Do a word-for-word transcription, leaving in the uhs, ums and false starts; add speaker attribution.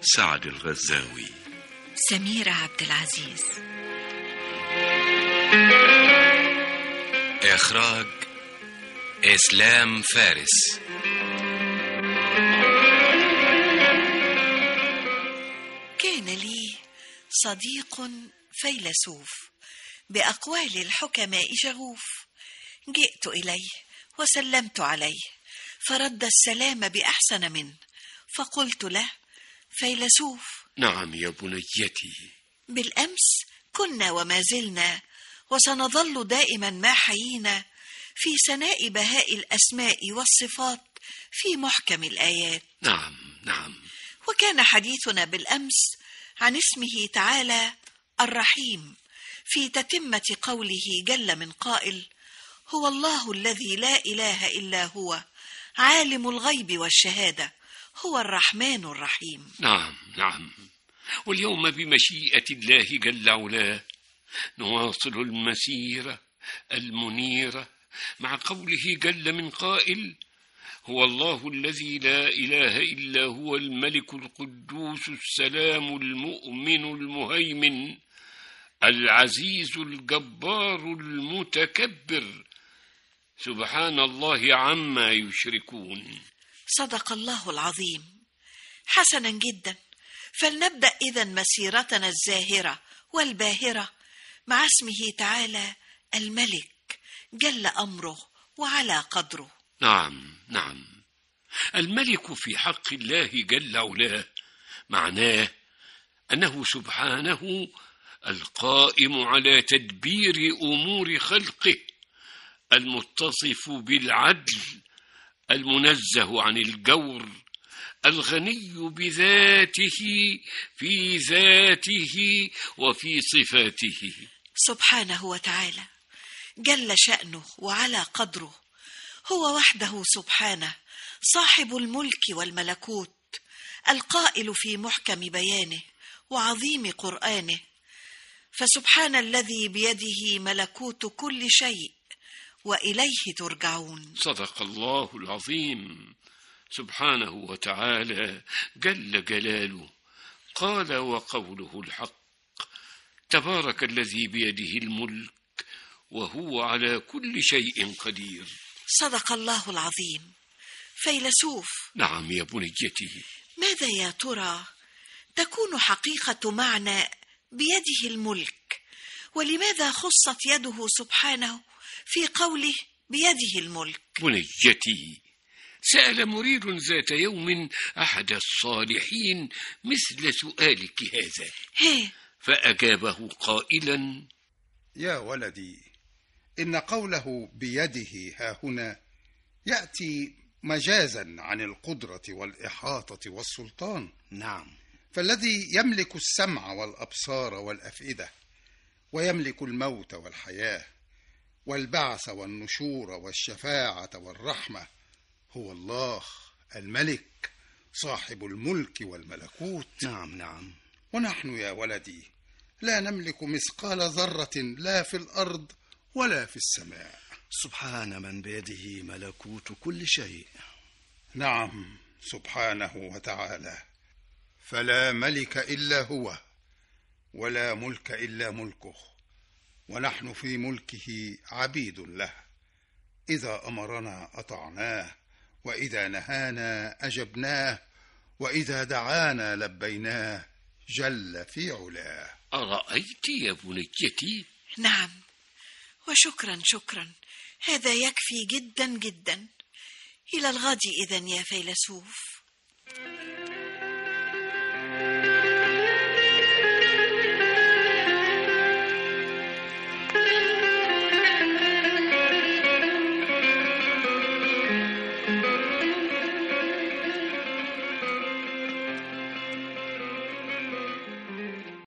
Speaker 1: سعد الغزاوي.
Speaker 2: سميرة عبد العزيز.
Speaker 3: إخراج إسلام فارس.
Speaker 2: كان لي صديق فيلسوف بأقوال الحكماء شغوف، جئت إليه وسلمت عليه فرد السلام بأحسن منه، فقلت له: فيلسوف.
Speaker 4: نعم يا بنيتي.
Speaker 2: بالأمس كنا وما زلنا وسنظل دائما ما حيينا في ثناء بهاء الأسماء والصفات في محكم الآيات.
Speaker 4: نعم نعم.
Speaker 2: وكان حديثنا بالأمس عن اسمه تعالى الرحيم في تتمة قوله جل من قائل: هو الله الذي لا إله إلا هو عالم الغيب والشهادة هو الرحمن الرحيم.
Speaker 4: نعم نعم. واليوم بمشيئة الله جل علاه نواصل المسيرة المنيرة مع قوله جل من قائل: هو الله الذي لا إله إلا هو الملك القدوس السلام المؤمن المهيمن العزيز الجبار المتكبر سبحان الله عما يشركون.
Speaker 2: صدق الله العظيم. حسنا جدا، فلنبدأ إذن مسيرتنا الزاهرة والباهرة مع اسمه تعالى الملك جل أمره وعلى قدره.
Speaker 4: نعم نعم. الملك في حق الله جل علاه معناه أنه سبحانه القائم على تدبير أمور خلقه، المتصف بالعدل، المنزه عن الجور، الغني بذاته في ذاته وفي صفاته
Speaker 2: سبحانه وتعالى جل شأنه وعلى قدره. هو وحده سبحانه صاحب الملك والملكوت، القائل في محكم بيانه وعظيم قرآنه: فسبحان الذي بيده ملكوت كل شيء وإليه ترجعون.
Speaker 4: صدق الله العظيم سبحانه وتعالى جل جلاله. قال وقوله الحق: تبارك الذي بيده الملك وهو على كل شيء قدير.
Speaker 2: صدق الله العظيم. فيلسوف.
Speaker 4: نعم يا بنيتي.
Speaker 2: ماذا يا ترى تكون حقيقة معنى بيده الملك، ولماذا خصت يده سبحانه في قوله بيده الملك؟
Speaker 4: بنيتي، سأل مريد ذات يوم أحد الصالحين مثل سؤالك هذا،
Speaker 2: هي.
Speaker 4: فأجابه قائلا:
Speaker 5: يا ولدي، إن قوله بيده ها هنا يأتي مجازا عن القدرة والإحاطة والسلطان.
Speaker 6: نعم.
Speaker 5: فالذي يملك السمع والأبصار والأفئدة، ويملك الموت والحياة والبعث والنشور والشفاعة والرحمة هو الله الملك صاحب الملك والملكوت.
Speaker 6: نعم نعم.
Speaker 5: ونحن يا ولدي لا نملك مثقال ذرة لا في الأرض ولا في السماء.
Speaker 6: سبحان من بيده ملكوت كل شيء.
Speaker 5: نعم سبحانه وتعالى، فلا ملك إلا هو ولا ملك إلا ملكه، ونحن في ملكه عبيد له. إذا أمرنا أطعناه، وإذا نهانا أجبناه، وإذا دعانا لبيناه جل في علاه.
Speaker 4: أرأيت يا بنيتي؟
Speaker 2: نعم، وشكرا شكرا، هذا يكفي جدا جدا. إلى الغد إذن يا فيلسوف.